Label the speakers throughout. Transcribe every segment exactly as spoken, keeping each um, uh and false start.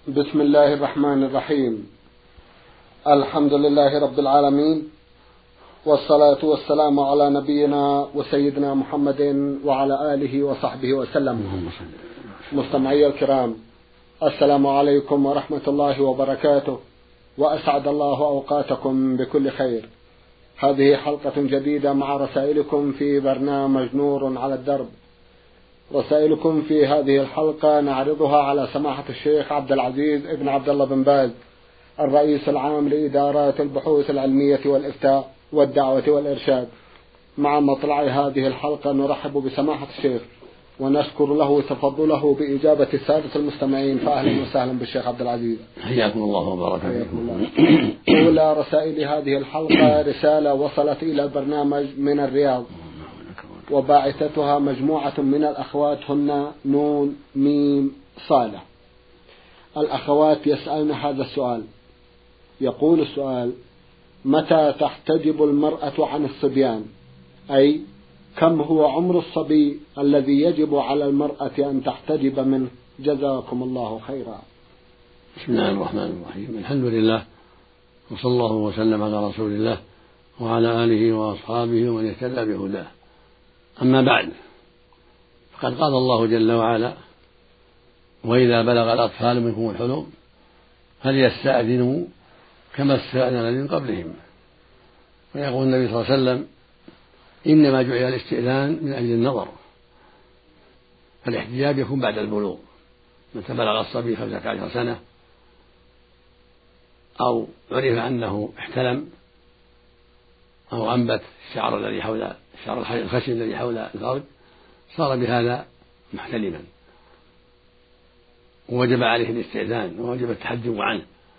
Speaker 1: بسم الله الرحمن الرحيم. الحمد لله رب العالمين، والصلاة والسلام على نبينا وسيدنا محمد وعلى آله وصحبه وسلم. مستمعي الكرام، السلام عليكم ورحمة الله وبركاته، وأسعد الله أوقاتكم بكل خير. هذه حلقة جديدة مع رسائلكم في برنامج نور على الدرب. رسائلكم في هذه الحلقة نعرضها على سماحة الشيخ عبد العزيز ابن عبد الله بن باز، الرئيس العام لإدارات البحوث العلمية والإفتاء والدعوة والإرشاد. مع مطلع هذه الحلقة نرحب بسماحة الشيخ ونشكر له تفضله بإجابة السادة المستمعين، فأهلا وسهلا بالشيخ عبد العزيز.
Speaker 2: حياكم الله وبارك فيكم.
Speaker 1: أولى رسائل هذه الحلقة رسالة وصلت إلى البرنامج من الرياض، وباعثتها مجموعة من الأخوات هن نون ميم صالح. الأخوات يسألن هذا السؤال. يقول السؤال: متى تحتجب المرأة عن الصبيان؟ أي كم هو عمر الصبي الذي يجب على المرأة أن تحتجب منه؟ جزاكم الله خيرا.
Speaker 2: بسم الله الرحمن الرحيم. الحمد لله، وصلى الله وسلم على رسول الله وعلى آله وأصحابه ومن اهتدى بهداه. أما بعد، فقد قال الله جل وعلا: وإذا بلغ الأطفال منكم الحلم فليستأذنوا كما استأذن من قبلهم. ويقول النبي صلى الله عليه وسلم: إنما جعل الاستئذان من أجل النظر، فالاحتجاب يكون بعد البلوغ، متى بلغ الصبي خمسة عشر سنة أو عرف أنه احتلم أو أنبت الشعر الذي حول الشعر الخشن الذي حول الفرج، صار بهذا محتلما، ووجب عليه الاستئذان ووجب التحجب عنه.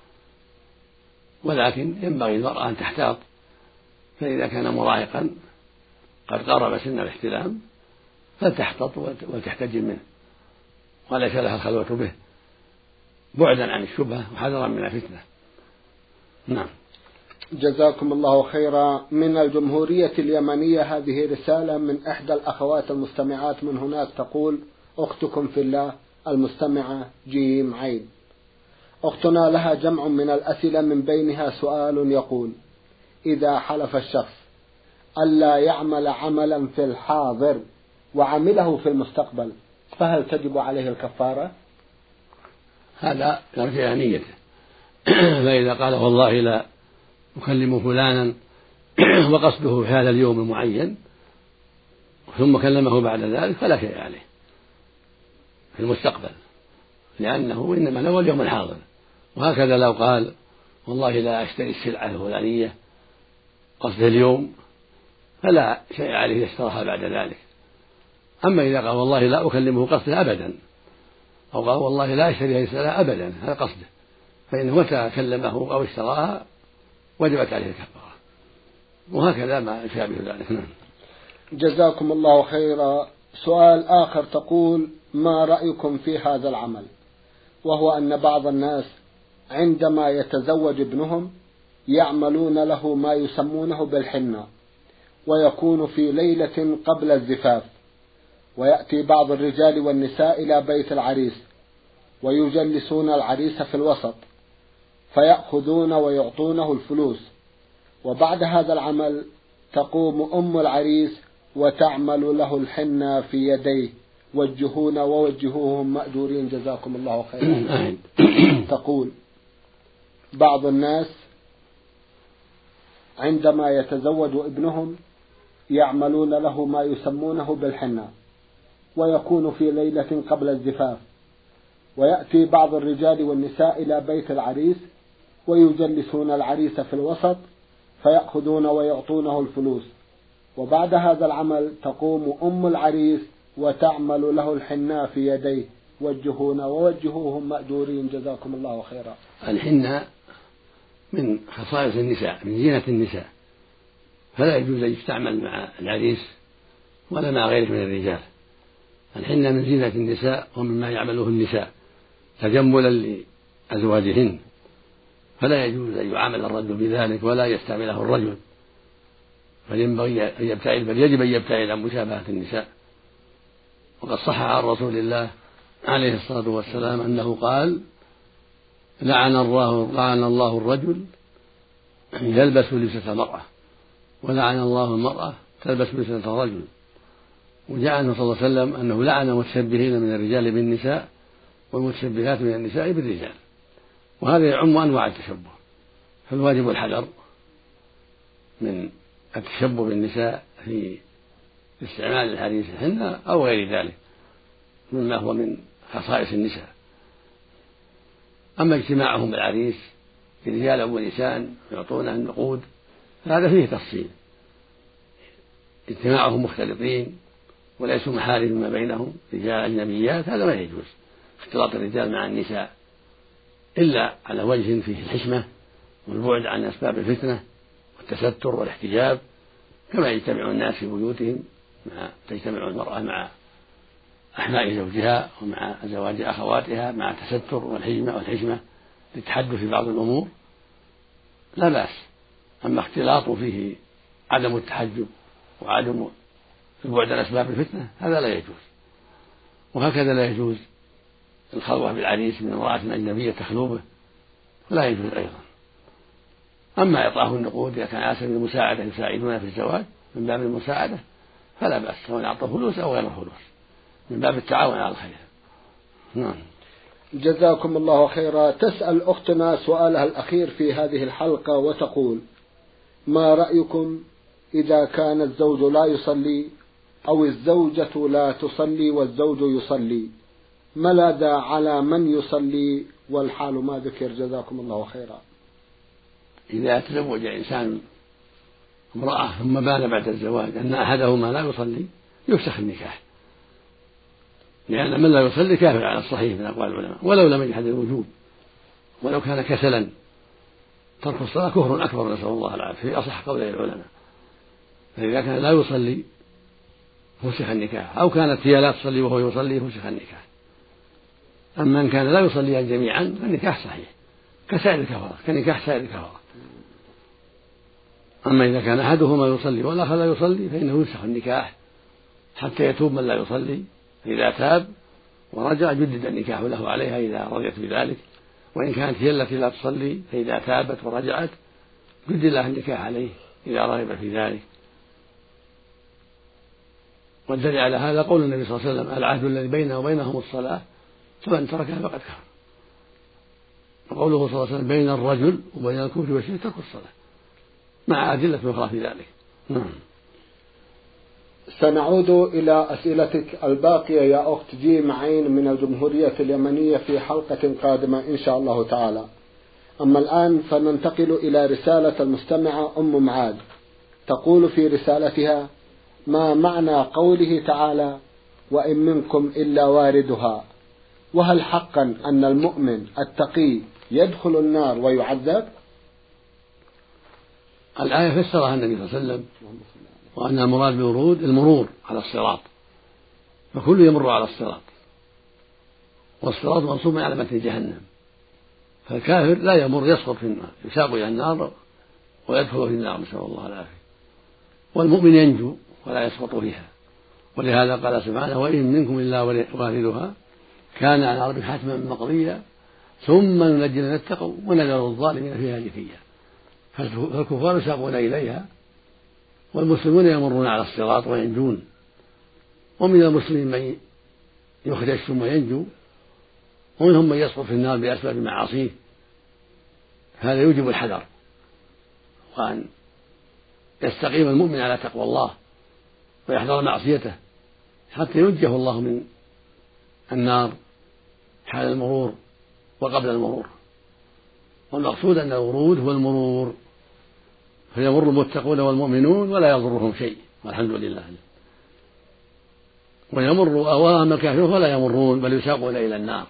Speaker 2: ولكن ينبغي المرأة أن تحتاط، فإذا كان مراهقا قد قرب سن الاحتلام فلتحتط وتحتجب منه، وليس لها الخلوة به، بعدا عن الشبهة وحذرا من الفتنة. نعم.
Speaker 1: جزاكم الله خيرا. من الجمهورية اليمنية هذه رسالة من إحدى الأخوات المستمعات من هناك، تقول: أختكم في الله المستمعة جيم عين. أختنا لها جمع من الأسئلة، من بينها سؤال يقول: إذا حلف الشخص ألا يعمل عملا في الحاضر وعمله في المستقبل، فهل تجب عليه الكفارة؟
Speaker 2: هذا يرجع نيته. فإذا قال والله لا أكلم فلانا وقصده في هذا اليوم المعين ثم كلمه بعد ذلك فلا شيء عليه في المستقبل، لأنه إنما له اليوم الحاضر. وهكذا لو قال والله لا أشتري السلعة الفلانية قصده اليوم فلا شيء عليه يشتراها بعد ذلك. أما إذا قال والله لا أكلمه قصده أبدا، أو قال والله لا أشتري هذه السلعة أبدا، هذا قصده، فإنه متى كلمه أو اشتراها وجبت عليه الكفارة، وهكذا ما يشابه ذلك.
Speaker 1: جزاكم الله خيرا. سؤال آخر، تقول: ما رأيكم في هذا العمل، وهو أن بعض الناس عندما يتزوج ابنهم يعملون له ما يسمونه بالحنة، ويكون في ليلة قبل الزفاف، ويأتي بعض الرجال والنساء إلى بيت العريس ويجلسون العريس في الوسط، فيأخذون ويعطونه الفلوس، وبعد هذا العمل تقوم أم العريس وتعمل له الحنة في يديه. وجهونا ووجهوهم مأجورين جزاكم الله خيرا. تقول: بعض الناس عندما يتزوج ابنهم يعملون له ما يسمونه بالحنة، ويكون في ليلة قبل الزفاف، ويأتي بعض الرجال والنساء إلى بيت العريس ويجلسون العريس في الوسط، فيأخذون ويعطونه الفلوس، وبعد هذا العمل تقوم أم العريس وتعمل له الحناء في يديه. وجهونا ووجهوهم مأجورين جزاكم الله خيرا.
Speaker 2: الحناء من خصائص النساء، من زينة النساء، فلا يجوز أن يستعمل مع العريس ولا مع غيره من الرجال. الحناء من زينة النساء ومما يعمله النساء تجملا لأزواجهن، فلا يجوز أن يعامل الرجل بذلك ولا يستعمله الرجل، فينبغي أن يبتعد، بل يجب أن يبتعد عن مشابهة النساء. وقد صح عن رسول الله عليه الصلاة والسلام أنه قال: لعن الله لعن الله الرجل يلبس لبسة المرأة، ولعن الله المرأة تلبس لبسة الرجل. وجاء عنه صلى الله عليه وسلم أنه لعن المتشبهين من الرجال بالنساء والمتشبهات من النساء بالرجال، وهذا يعم أنواع التشبه، فالواجب الحذر من التشبه بالنساء في استعمال الحرير الحنة أو غير ذلك مما هو من خصائص النساء. أما اجتماعهم بالعريس رجالا ونساء يعطونه النقود هذا فيه تفصيل، اجتماعهم مختلطين وليسوا محارم ما بينهم رجال أجنبيات هذا ما يجوز، اختلاط الرجال مع النساء إلا على وجه فيه الحشمة والبعد عن أسباب الفتنة والتستر والاحتجاب، كما يجتمع الناس في بيوتهم مع تجتمع المرأة مع أحماء زوجها ومع زواج أخواتها مع التستر والحجمة والحشمة للتحدث في بعض الأمور لا بأس. أما اختلاط فيه عدم التحجب وعدم البعد عن أسباب الفتنة هذا لا يجوز. وهكذا لا يجوز الخلوة بالعريس من امرأة أجنبية تخلو به فلا يجوز أيضا. أما إعطاه النقود إذا كان على سبيل المساعدة يساعدون في الزواج من باب المساعدة فلا بأس، سواء أعطى فلوس أو غير فلوس من باب التعاون على الخير. نعم.
Speaker 1: جزاكم الله خيرا. تسأل أختنا سؤالها الأخير في هذه الحلقة وتقول: ما رأيكم إذا كان الزوج لا يصلي أو الزوجة لا تصلي والزوج يصلي، ما الذي على من يصلي والحال ما ذكر؟ جزاكم الله خيرا.
Speaker 2: إذا تزوج إنسان امرأة ثم بان بعد الزواج أن أحدهما لا يصلي يفسخ النكاح، لأن من لا يصلي كافر على الصحيح من أقوال العلماء ولو لم يجحد الوجوب، ولو كان كسلا ترك الصلاة كفر أكبر نسأل الله العافية في أصح قولي العلماء. فإذا كان لا يصلي فسخ النكاح، أو كانت هي لا تصلي وهو يصلي فسخ النكاح. أما إن كان لا يصليان جميعا فالنكاح صحيح كسائر الكفارة كنكاح سائر الكفارة. أما إذا كان أحدهما يصلي والآخر لا يصلي فإنه يفسخ النكاح حتى يتوب من لا يصلي، فإذا تاب ورجع جدد النكاح له عليها إذا رضيت بذلك، وإن كانت هي التي لا تصلي فإذا تابت ورجعت جدد لها النكاح عليه إذا رغب في ذلك. والدليل على هذا قول النبي صلى الله عليه وسلم: العهد الذي بيننا وبينهم الصلاة فمن تركها فقد كفر. وقوله صلى الله عليه وسلم: بين الرجل وبين الكفر والشرك ترك الصلاة، مع أدلة أخرى في ذلك. نعم.
Speaker 1: سنعود إلى أسئلتك الباقية يا أخت جيم عين من الجمهورية اليمنية في حلقة قادمة إن شاء الله تعالى. أما الآن فننتقل إلى رسالة المستمعة أم معاذ، تقول في رسالتها: ما معنى قوله تعالى: وإن منكم إلا واردها؟ وهل حقا أن المؤمن التقي يدخل النار ويعذب؟
Speaker 2: الآية فسرها النبي صلى الله عليه وسلم وأن المراد بالورود المرور على الصراط، فكل يمر على الصراط، والصراط منصوب على متن جهنم، فالكافر لا يمر يسقط في النار يساق إلى النار ويدخل في النار نسأل الله العافية، والمؤمن ينجو ولا يسقط فيها. ولهذا قال سبحانه: وإن منكم إلا واردها كان على ربك حتما مقضيا ثم ننجي الذين اتقوا ونذر الظالمين فيها جثيا. فالكفار يساقون إليها والمسلمون يمرون على الصراط وينجون، ومن المسلمين من يخرج ثم ينجو، ومنهم من يسقط في النار بأسباب معاصيه. هذا يوجب الحذر وأن يستقيم المؤمن على تقوى الله ويحذر معصيته حتى ينجيه الله من النار حال المرور وقبل المرور. والمقصود أن الورود هو المرور، فيمر المتقون والمؤمنون ولا يضرهم شيء والحمد لله، ويمر أوام الكافرون ولا يمرون بل يساقون إلى النار.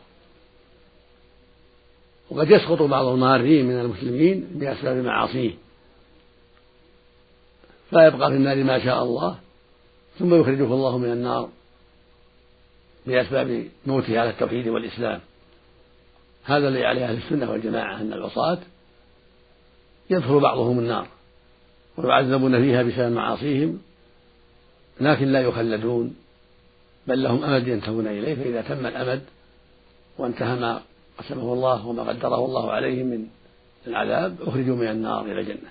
Speaker 2: وقد يسقط بعض المارين من المسلمين بأسباب معاصيه فيبقى في النار ما شاء الله ثم يخرجه الله من النار بأسباب موته على التوحيد والإسلام. هذا الذي عليه أهل السنة والجماعة، أن العصاة يدخل بعضهم النار ويعذبون فيها بسبب معاصيهم، لكن لا يخلدون بل لهم أمد ينتهون إليه، فإذا تم الأمد وانتهى ما قسمه الله وما قدره الله عليهم من العذاب أخرجوا من النار إلى الجنة،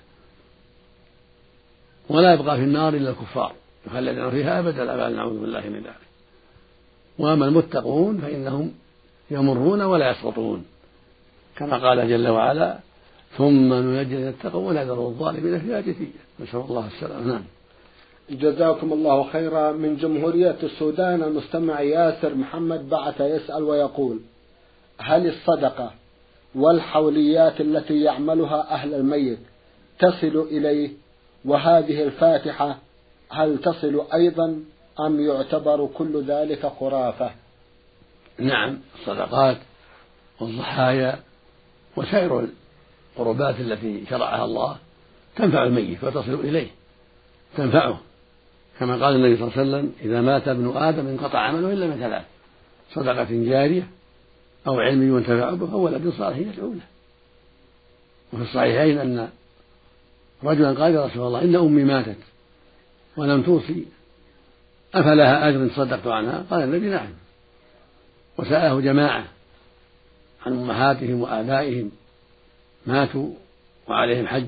Speaker 2: ولا يبقى في النار إلا الكفار يخلدون فيها أبدا الآباد، نعوذ بالله من ذلك. وأما المتقون فإنهم يمرون ولا يسقطون، كما قال جل وعلا: ثم ننجي الذين اتقوا ونذر الظالمين فيها جثيا. نسأل الله السلامة. نعم.
Speaker 1: جزاكم الله خيرا. من جمهورية السودان المستمع ياسر محمد بعث يسأل ويقول: هل الصدقة والحوليات التي يعملها أهل الميت تصل إليه؟ وهذه الفاتحة هل تصل أيضا أم يعتبر كل ذلك خرافة؟
Speaker 2: نعم، الصدقات والضحايا وسائر القربات التي شرعها الله تنفع الميت وتصل إليه، تنفعه، كما قال النبي صلى الله عليه وسلم: إذا مات ابن آدم انقطع عمله إلا من ثلاث: صدقة جارية أو علم ينتفع به أو ولد صالح يدعو له. وفي الصحيحين أن رجلا قال: يا رسول الله، إن أمي ماتت ولم توصي، أفلها أجر صدقت عنها؟ قال النبي: نعم. وسأله جماعة عن أمهاتهم وآبائهم ماتوا وعليهم حج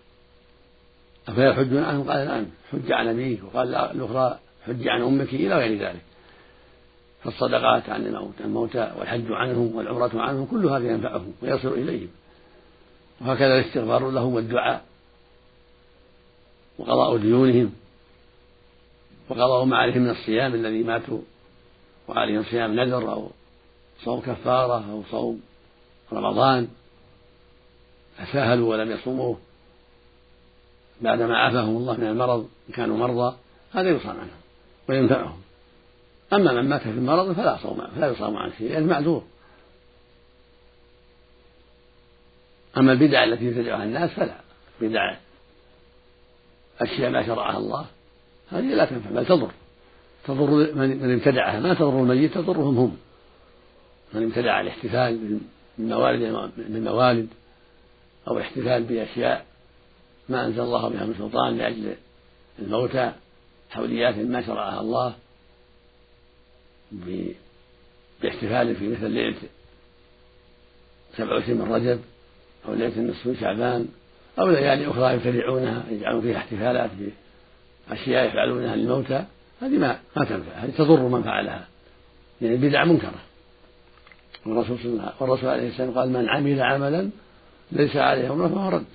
Speaker 2: أفيحج عنهم؟ قال: نعم، حج عن أبيك. وقال الأخرى: حج عن أمك، إلى غير ذلك. فالصدقات عن الموتى والحج عنهم والعمرة عنهم كل هذا ينفعهم ويصل إليهم، وهكذا الاستغفار لهم والدعاء وقضاء ديونهم وقضاء ما عليهم من الصيام الذي ماتوا وعليهم صيام نذر أو صوم كفارة أو صوم رمضان فساهلوا ولم يصوموه بعدما عافاهم الله من المرض إن كانوا مرضى، هذا يصام عنهم وينفعهم. أما من مات في المرض فلا صوم فلا يصام عنه شيء، لأنه معذور. أما البدع التي يبتدعها الناس فلا، بدع أشياء ما شرعها الله هذه لا تنفع بل تضر، تضر من ابتدعها، ما تضر الميت تضرهم هم. من ابتدع الاحتفال بالموالد بالموالد أو الاحتفال بأشياء ما أنزل الله بها من سلطان لأجل الموتى، حوليات ما شرعها الله، باحتفال في مثل ليلة سبع وعشرين من رجب أو ليلة النصف من شعبان أو ليالي أخرى يبتدعونها يجعلون فيها احتفالات بأشياء يفعلونها للموتى، هذه ما ما تنفع، هذه تضر من فعلها، يعني بدعة منكرة. والرسول صلى الله والرسول عليه السلام قال: من عمل عملا ليس عليه أمره فهو رد.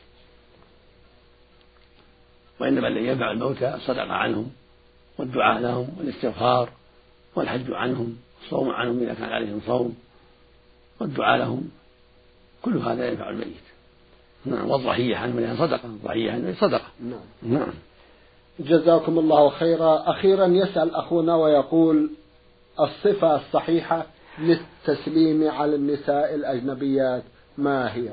Speaker 2: وإنما الذي ينفع الموتى الصدقة عنهم والدعاء لهم والاستغفار والحج عنهم والصوم عنهم إذا كان عليهم صوم والدعاء لهم، كل هذا ينفع الميت. نعم. والضحية عنهم لأنها صدقة، الضحية عنهم صدقة.
Speaker 1: نعم.
Speaker 2: نعم.
Speaker 1: جزاكم الله خيرا. أخيرا يسأل أخونا ويقول: الصفة الصحيحة للتسليم على النساء الأجنبيات ما هي؟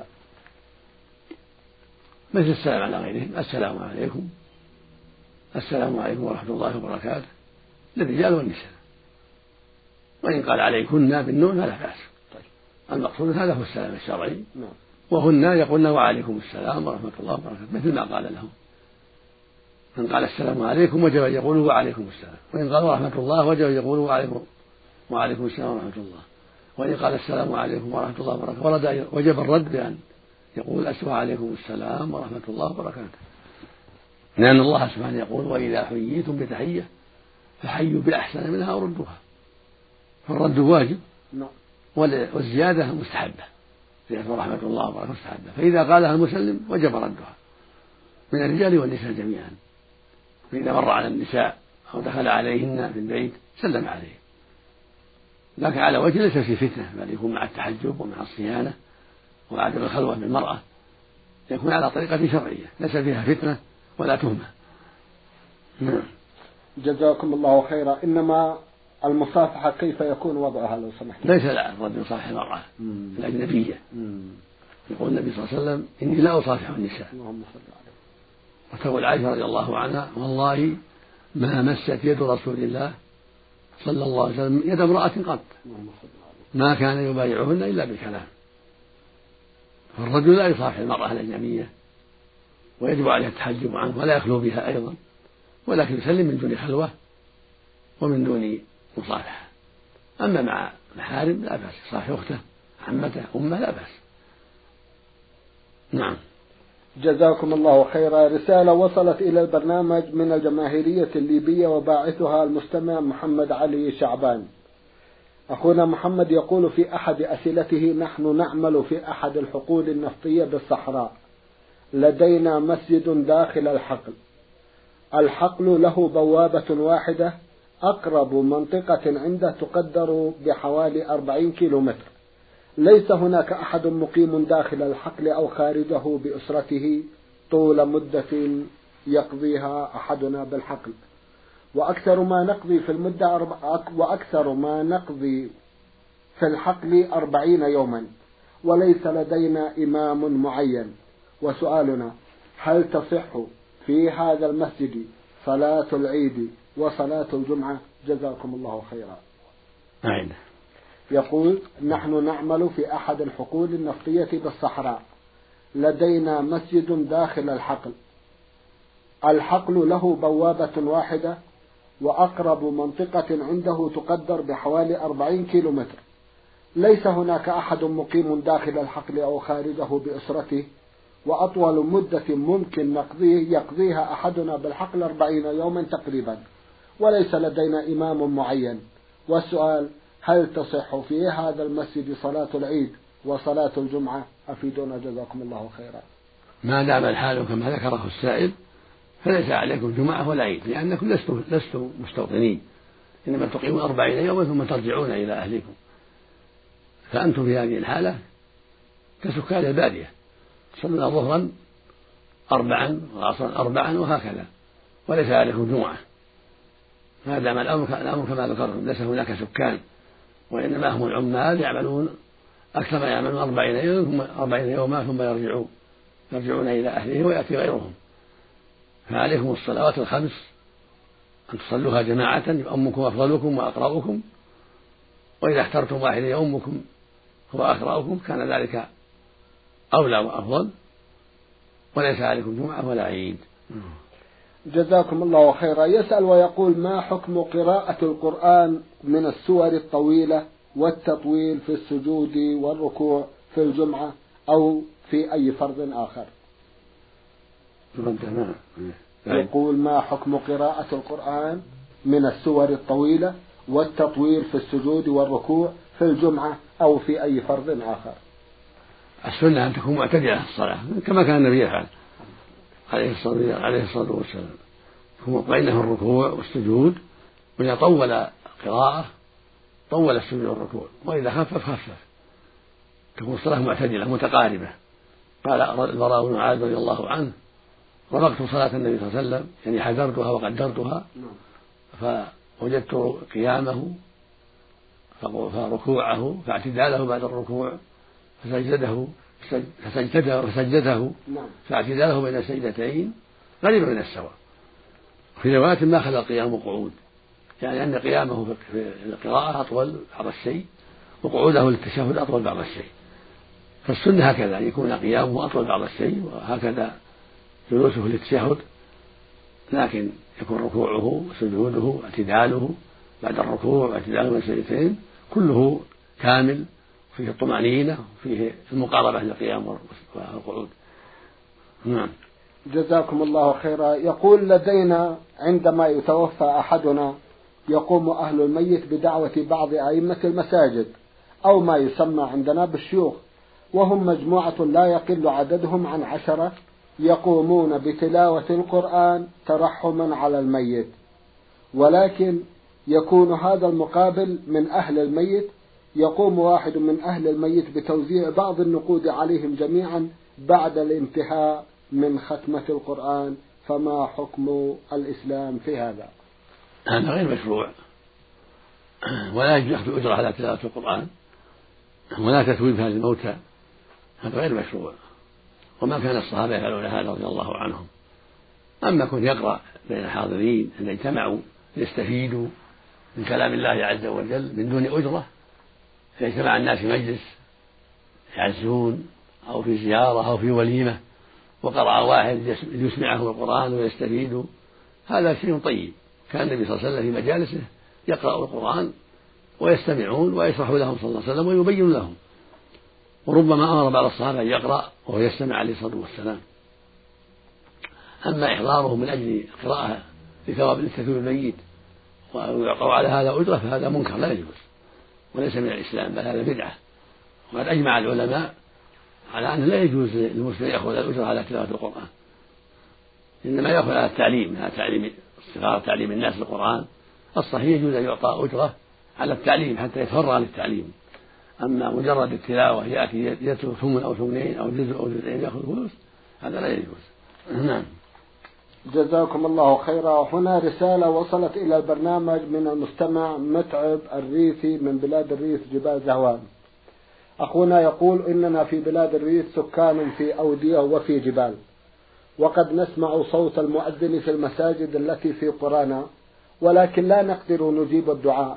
Speaker 2: مثل السلام على غيرهم: السلام عليكم، السلام عليكم ورحمة الله وبركاته، للرجال والنساء. وإن قال عليكن بالنون فلا بأس. طيب. المقصود هذا هو السلام الشرعي.
Speaker 1: نعم.
Speaker 2: وهن يقولن وعليكم السلام ورحمة الله وبركاته مثل ما قال لهم. من قال السلام عليكم وجب أن يقولوا وعليكم السلام، وإن قال ورحمة الله وجب أن يقولوا وعليكم وعليكم السلام ورحمة الله، وإن قال السلام عليكم ورحمة الله وبركاته ورد وجب الرد بأن يقول وعليكم السلام ورحمة الله وبركاته، لأن الله سبحانه يقول: وإذا حييتم بتحية فحيوا بأحسن منها أو ردوها. فالرد واجب والزيادة مستحبة، زيادة رحمة الله وبركاته مستحبة، فإذا قالها المسلم وجب ردها من الرجال والنساء جميعا. فإذا مر على النساء أو دخل عليهن في البيت سلم عليه، لكن على وجه ليس في فتنة، بل يكون مع التحجب ومع الصيانة وعدم الخلوة بالمرأة، يكون على طريقة شرعية ليس فيها فتنة ولا تهمة. نعم.
Speaker 1: جزاكم الله خيرا. إنما المصافحة كيف يكون وضعها لو سمحت؟
Speaker 2: ليس لا الرجل يصافح المرأة الأجنبية. يقول النبي صلى الله عليه وسلم: إني لا أصافح النساء. وتقول عائشة رضي الله عنها: والله ما مست يد رسول الله صلى الله عليه وسلم يد امرأة قط، ما كان يبايعهن إلا بالكلام. فالرجل لا يصافح المرأة الأجنبية، ويجب عليه التحجب عنه ولا يخلو بها أيضا، ولكن يسلم من دون خلوة ومن دون مصافحة. أما مع محارم لا بأس، يصافح أخته عمته أمه لا بأس. نعم.
Speaker 1: جزاكم الله خيرا. رسالة وصلت إلى البرنامج من الجماهيرية الليبية وباعثها المستمع محمد علي شعبان. أخونا محمد يقول في أحد أسئلته: نحن نعمل في أحد الحقول النفطية بالصحراء، لدينا مسجد داخل الحقل. الحقل له بوابة واحدة، أقرب منطقة عنده تقدر بحوالي أربعين كيلومتر. ليس هناك أحد مقيم داخل الحقل أو خارجه بأسرته طول مدة يقضيها أحدنا بالحقل، وأكثر ما نقضي في المدة أربع... وأكثر ما نقضي في الحقل أربعين يوما، وليس لدينا إمام معين. وسؤالنا: هل تصح في هذا المسجد صلاة العيد وصلاة الجمعة؟ جزاكم الله خيرا.
Speaker 2: أعين.
Speaker 1: يقول: نحن نعمل في أحد الحقول النفطية بالصحراء، لدينا مسجد داخل الحقل. الحقل له بوابة واحدة، وأقرب منطقة عنده تقدر بحوالي أربعين كيلومتر. ليس هناك أحد مقيم داخل الحقل أو خارجه بأسرته، وأطول مدة ممكن نقضيه يقضيها أحدنا بالحقل أربعين يوما تقريبا، وليس لدينا إمام معين. والسؤال: هل تصح في هذا المسجد صلاة العيد وصلاة الجمعة؟ أفيدونا جزاكم الله خيرا.
Speaker 2: ما دام الحال كما ذكره السائل فليس عليكم جمعة ولا عيد، لأنكم لستم لستم مستوطنين، إنما تقيمون أربعين يوما ثم ترجعون إلى أهلكم، فأنتم في هذه الحالة كسكان البادية، تصلون ظهرا أربعا وعصرا أربعا وهكذا، وليس عليكم جمعة. ما دام الأمر كما ذكرتم ليس هناك سكان، وإنما هم العمال يعملون أكثر ما يعملون أربعين يوما ثم أربعين يوما ثم يرجعون يرجعون إلى أهلهم ويأتي غيرهم. فعليكم الصلوات الخمس أن تصلوها جماعة، يؤمكم أفضلكم وأقرأكم، وإذا اخترتم واحد يؤمكم هو أقرأكم كان ذلك أولى وأفضل، وليس عليكم جمعة ولا عيد.
Speaker 1: جزاكم الله خيرا. يسأل ويقول: ما حكم قراءة القرآن من السور الطويلة والتطويل في السجود والركوع في الجمعة أو في أي فرض آخر؟ يقول: ما حكم قراءة القرآن من السور الطويلة والتطويل في السجود والركوع في الجمعة أو في أي فرض آخر؟
Speaker 2: السنة أن تكون معتدلة في الصلاة كما كان النبي يفعل عليه الصلاة والسلام، يكون مطمئنا في الركوع والسجود، وإذا طول قراءة طول السجود والركوع، وإذا خفف خفف، تكون الصلاة معتدلة متقاربة. قال البراء بن عازب رضي الله عنه: ربقت صلاة النبي صلى الله عليه وسلم، يعني حذرتها وقدرتها، فوجدت قيامه فركوعه فاعتداله بعد الركوع فسجده فسجده فسجده فاعتداله بين السجدتين قريبا من السواء. في رواية ما خلا القيام قعود، يعني أن قيامه في القراءة أطول بعض الشيء وقعوده للتشهد أطول بعض الشيء، فالسنة هكذا أن يكون قيامه أطول بعض الشيء وهكذا جلوسه للتشهد، لكن يكون ركوعه وسجوده واعتداله بعد الركوع واعتداله بين السجدتين كله كامل، فيه الطمأنينة وفيه المقاربة للقيام والقعود. نعم.
Speaker 1: جزاكم الله خيرا. يقول: لدينا عندما يتوفى أحدنا يقوم أهل الميت بدعوة بعض أئمة المساجد أو ما يسمى عندنا بالشيوخ، وهم مجموعة لا يقل عددهم عن عشرة، يقومون بتلاوة القرآن ترحما على الميت، ولكن يكون هذا المقابل من أهل الميت. يقوم واحد من أهل الميت بتوزيع بعض النقود عليهم جميعا بعد الانتهاء من ختمة القرآن، فما حكم الإسلام في هذا؟
Speaker 2: هذا غير مشروع، ولا يجوز أخذ أجرة على تلاوة القرآن ولا تثويب هذه الموتى، هذا غير مشروع، وما كان الصحابة يفعلون هذا رضي الله عنهم. أما كن يقرأ بين الحاضرين أن اجتمعوا ليستفيدوا من كلام الله عز وجل من دون أجرة، فاجتمع الناس في مجلس يعزون أو في زيارة أو في وليمة وقرأ واحد يسمعه القرآن ويستفيد، هذا شيء طيب. كان النبي صلى الله عليه وسلم في مجالسه يقرأ القرآن ويستمعون ويشرح لهم صلى الله عليه وسلم ويبين لهم، وربما أمر بعض الصحابة أن يقرأ وهو يستمع عليه الصلاة والسلام. أما إحضاره من أجل القراءة لثواب للتكبير الميت ويعقر على هذا أجرة فهذا منكر لا يجوز وليس من الإسلام بل هذا بدعة. وقد أجمع العلماء على أنه لا يجوز للمسلم يأخذ الأجرة على تلاوة القرآن، إنما يأخذ على التعليم، على تعليم الصغار، تعليم الناس القرآن. الصحيح يجوز أن يعطى أجرة على التعليم حتى يتفرغ للتعليم. أما مجرد التلاوة يأتي يترك ثمن أو ثمنين أو جزء أو جزئين يأخذ فلوس هذا لا يجوز. نعم.
Speaker 1: جزاكم الله خيرا. هنا رسالة وصلت إلى البرنامج من المستمع متعب الريثي من بلاد الريث جبال زهوان. أخونا يقول إننا في بلاد الريث سكان في أودية وفي جبال، وقد نسمع صوت المؤذن في المساجد التي في قرانا، ولكن لا نقدر نجيب الدعاء.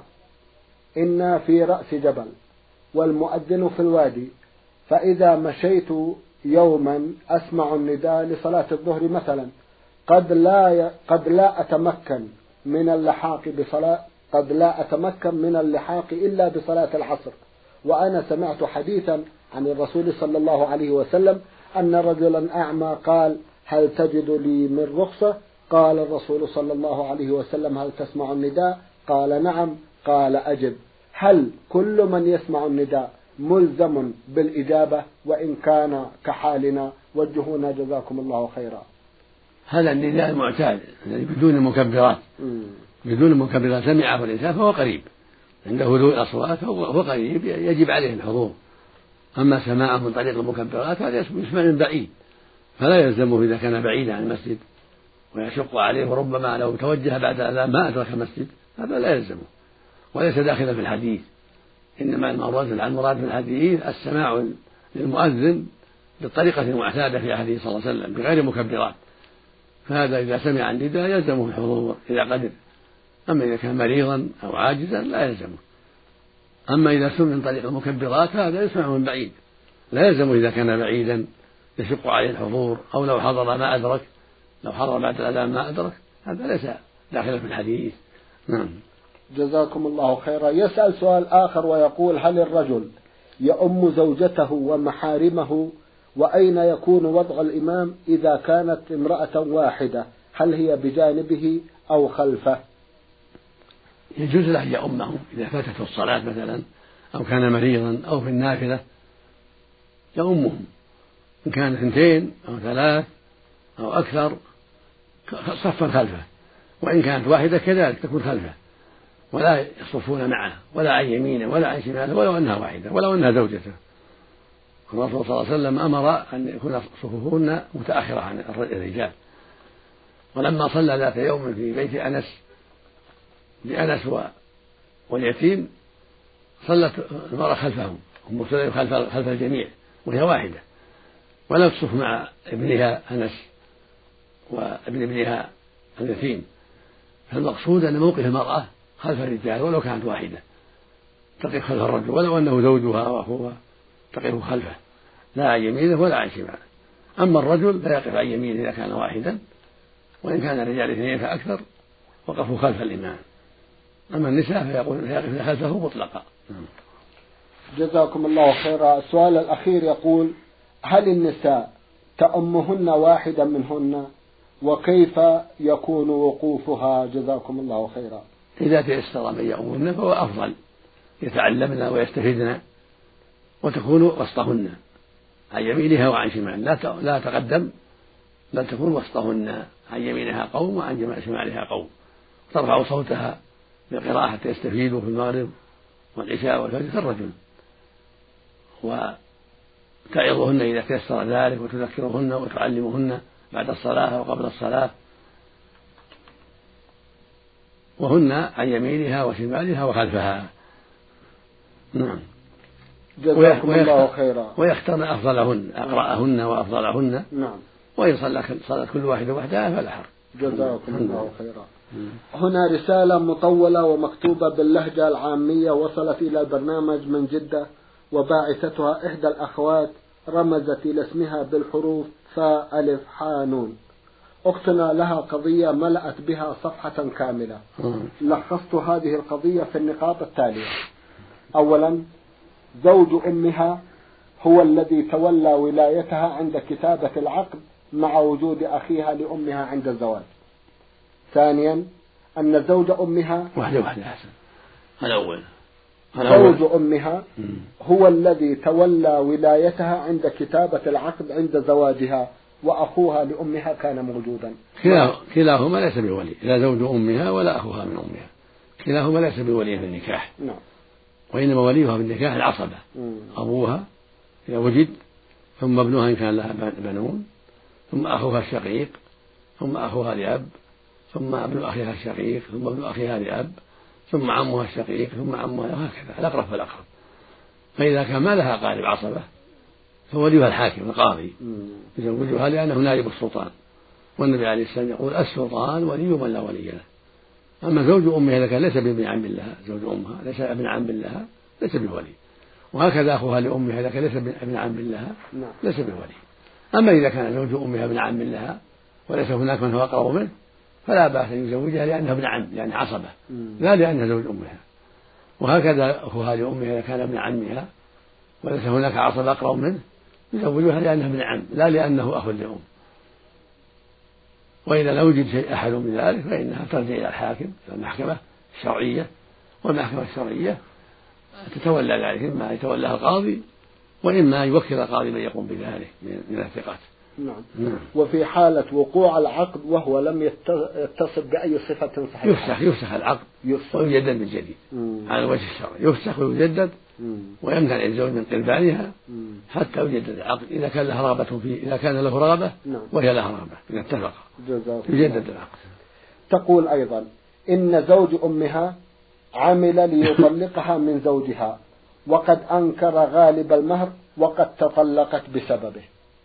Speaker 1: إنا في رأس جبل والمؤذن في الوادي، فإذا مشيت يوما أسمع النداء لصلاة الظهر مثلا، قد لا قد لا أتمكن من اللحاق بصلاة قد لا أتمكن من اللحاق إلا بصلاة العصر. وأنا سمعت حديثا عن الرسول صلى الله عليه وسلم أن رجلا أعمى قال: هل تجد لي من رخصة؟ قال الرسول صلى الله عليه وسلم: هل تسمع النداء؟ قال: نعم. قال: أجب. هل كل من يسمع النداء ملزم بالإجابة وإن كان كحالنا؟ وجهونا جزاكم الله خيرا.
Speaker 2: هذا النداء المعتاد الذي بدون مكبرات بدون مكبرات سمعه الإنسان فهو قريب، عند هدوء الأصوات هو قريب يجب عليه الحضور. أما سماعه من طريق المكبرات هذا يسمع من بعيد، فلا يلزمه إذا كان بعيدا عن المسجد ويشق عليه، وربما لو توجه بعد الأذان ما أدرك المسجد هذا لا يلزمه وليس داخلا في الحديث. إنما المراد في الحديث السماع للمؤذن بالطريقة المعتادة في عهده صلى الله عليه وسلم بغير مكبرات، فهذا إذا سمع النداء يلزمه الحضور إذا قدر. أما إذا كان مريضا أو عاجزا لا يلزمه. أما إذا سمع من طريق المكبرات هذا يسمع من بعيد، لا يلزمه إذا كان بعيدا يشق عليه الحضور، أو لو حضر ما أدرك، لو حضر بعد الأذان ما أدرك هذا ليس داخلا في الحديث. نعم.
Speaker 1: جزاكم الله خيرا. يسأل سؤال آخر ويقول: هل الرجل يؤم زوجته ومحارمه؟ وأين يكون وضع الإمام إذا كانت امرأة واحدة؟ هل هي بجانبه أو خلفه؟
Speaker 2: يجوز له أن يؤمهم إذا فاتته الصلاة مثلا أو كان مريضا أو في النافلة يؤمهم، إن كان اثنتين أو ثلاث أو أكثر صفا خلفه، وإن كانت واحدة كذلك تكون خلفه، ولا يصفون معه ولا عن يمينه ولا عن شماله ولو أنها واحدة ولو أنها زوجته. الرسول صلى الله عليه وسلم أمر أن يكون صفوفهن متأخرة عن الرجال. ولما صلى ذات يوم في بيت أنس بأنس واليتيم صلت المرأة خلفهم، أم سليم خلف خلف الجميع وهي واحدة، ولم تصف مع ابنها أنس وابن ابنها اليتيم. فالمقصود أن موقف المرأة خلف الرجال ولو كانت واحدة تقف خلف الرجل ولو أنه زوجها وأخوها، تقف خلفه لا عن يمينه ولا عن شماله. أما الرجل فيقف عن يمينه إذا كان واحدا، وإن كان الرجال اثنين فأكثر وقفوا خلف الإمام. أما النساء فيقول فيقف خلفه مطلقا.
Speaker 1: جزاكم الله خيرا. السؤال الأخير يقول: هل النساء تأمهن واحدا منهن؟ وكيف يكون وقوفها؟ جزاكم الله خيرا.
Speaker 2: إذا تيسر من يؤمهن فهو أفضل، يتعلمن ويستفيدن وتكون وسطهن عن يمينها وعن شمالها، لا تقدم بل تكون وسطهن، عن يمينها قوم وعن شمالها قوم، ترفع صوتها بالقراءة حتى يستفيدوا في المغرب والعشاء والفجر كالرجل، وتعظهن إذا تيسر ذلك وتذكرهن وتعلمهن بعد الصلاة وقبل الصلاة، وهن عن يمينها وشمالها وخلفها. نعم.
Speaker 1: جزاكم الله خيرا.
Speaker 2: ويختارن أفضلهن أقرأهن وأفضلهن.
Speaker 1: نعم.
Speaker 2: وإن صلت كل واحدة وحدها فلا حرج.
Speaker 1: جزاكم الله خيرا. هنا رسالة مطولة ومكتوبة باللهجة العامية وصلت إلى البرنامج من جدة، وباعثتها إحدى الأخوات رمزت إلى اسمها بالحروف فاء ألف حاء نون. أختنا لها قضية ملأت بها صفحة كاملة. لخصت هذه القضية في النقاط التالية: أولا، زوج أمها هو الذي تولى ولايتها عند كتابة العقد مع وجود أخيها لأمها عند الزواج. ثانيا أن زوج أمها
Speaker 2: واحدة واحدة أحسن الأول
Speaker 1: زوج أمها هو الذي تولى ولايتها عند كتابة العقد عند زواجها، وأخوها لأمها كان موجودا.
Speaker 2: كلاهما ليس بولي، لا زوج أمها ولا أخوها من أمها، كلاهما ليس بولي في النكاح.
Speaker 1: نعم.
Speaker 2: وإنما وليها في النكاح العصبة، أبوها إذا وجد، ثم ابنها إن كان لها بنون، ثم أخوها الشقيق، ثم أخوها لأب، ثم ابن أخيها الشقيق، ثم ابن أخيها لأب، ثم عمها الشقيق، ثم عمها، وهكذا الأقرب فالأقرب. فإذا كان ما لها قارب عصبة فوليها الحاكم القاضي يزوجها لأنه نائب السلطان، والنبي عليه السلام يقول السلطان ولي من لا ولي له. أما زوج أمها إذا كان ليس بابن عم لها، زوج أمها ليس ابن عم لها ليس بولي، وهكذا أخوها لأمها إذا كان ليس ابن عم لها ليس بولي. أما إذا كان زوج أمها ابن عم لها وليس هناك من هو أقرب منه فلا بأس أن يزوجها لأنها ابن عم، يعني عصبة، لا لأنها زوج أمها. وهكذا أخوها لأمها إذا كان ابن عمها وليس هناك عصبة أقرب منه يزوجها لأنها ابن عم، لا لأنه أخ لأم. وإذا لا يوجد شيء أحد من ذلك فإنها ترجع إلى الحاكم، إلى المحكمة الشرعية، والمحكمة الشرعية تتولى ذلك، إما يتولاه القاضي وإما يوكل القاضي من يقوم بذلك من الثقات.
Speaker 1: نعم. نعم. وفي حالة وقوع العقد وهو لم يتصف بأي صفة صحيحة
Speaker 2: يفسخ يفسخ العقد يفسخ ويجدد من جديد على الوجه الشرعي، يفسخ ويجدد ويمنع الزوج من قربانها حتى يجدد العقد إذا كان له رغبة فيه، إذا كان له رغبة وهي لها رغبة إذا اتفق يجدد العقد.
Speaker 1: تقول أيضا إن زوج أمها عمل ليطلقها من زوجها وقد أنكر غالب المهر وقد تطلقت بسببه.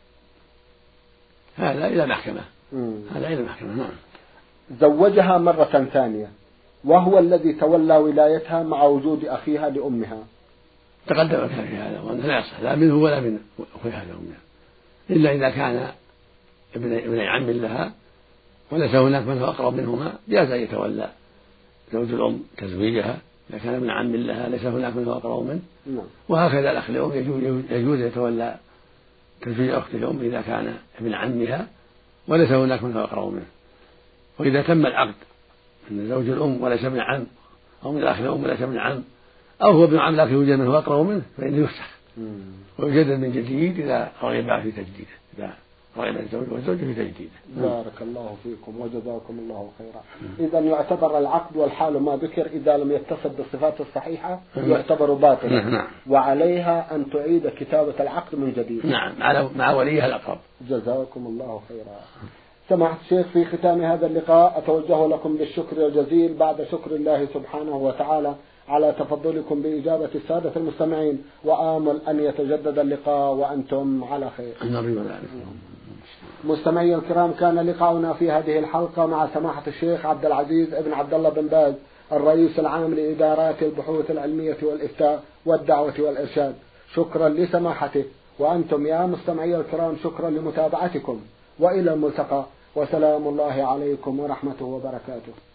Speaker 2: هذا إلى محكمة هذا إلى محكمة. نعم.
Speaker 1: زوجها مرة ثانية وهو الذي تولى ولايتها مع وجود أخيها لأمها.
Speaker 2: تقدم كان في هذا وأنه لا يصح لا منه ولا من أخيها لأمها إلا إذا كان ابن ابن عم لها وليس هناك من هو أقرب منهما جاز أن يتولى زوج الأم تزويجها إذا كان ابن عم لها ليس هناك من هو أقرب منه.
Speaker 1: نعم.
Speaker 2: وهكذا الأخ لأم يجوز يتولى تزويج أخت الأم إذا كان ابن عمها وليس هناك من هو أقرب منه. وإذا تم العقد من زوج الأم وليس ابن عم أو من الأخ الأم وليس ابن عم أو هو ابن عم لكن يوجد من هو أقرب منه فإنه يفسخ ويجدد من جديد إذا رغب في تجديده، إذا رغب الزوج والزوج في تجديده.
Speaker 1: بارك الله فيكم وجزاكم الله خيرا. إذا يعتبر العقد والحال ما ذكر إذا لم يتصف بالصفات الصحيحة يعتبر باطلا.
Speaker 2: نعم.
Speaker 1: وعليها أن تعيد كتابة العقد من جديد.
Speaker 2: نعم مع وليها الأقرب.
Speaker 1: جزاكم الله خيرا. سماحة الشيخ في ختام هذا اللقاء أتوجه لكم بالشكر الجزيل بعد شكر الله سبحانه وتعالى على تفضلكم بإجابة السادة المستمعين، وآمل أن يتجدد اللقاء وأنتم على خير. مستمعي الكرام كان لقاؤنا في هذه الحلقة مع سماحة الشيخ عبد العزيز ابن عبد الله بن باز الرئيس العام لإدارات البحوث العلمية والإفتاء والدعوة والإرشاد. شكرا لسماحته، وأنتم يا مستمعي الكرام شكرا لمتابعتكم، وإلى الملتقى، وسلام الله عليكم ورحمته وبركاته.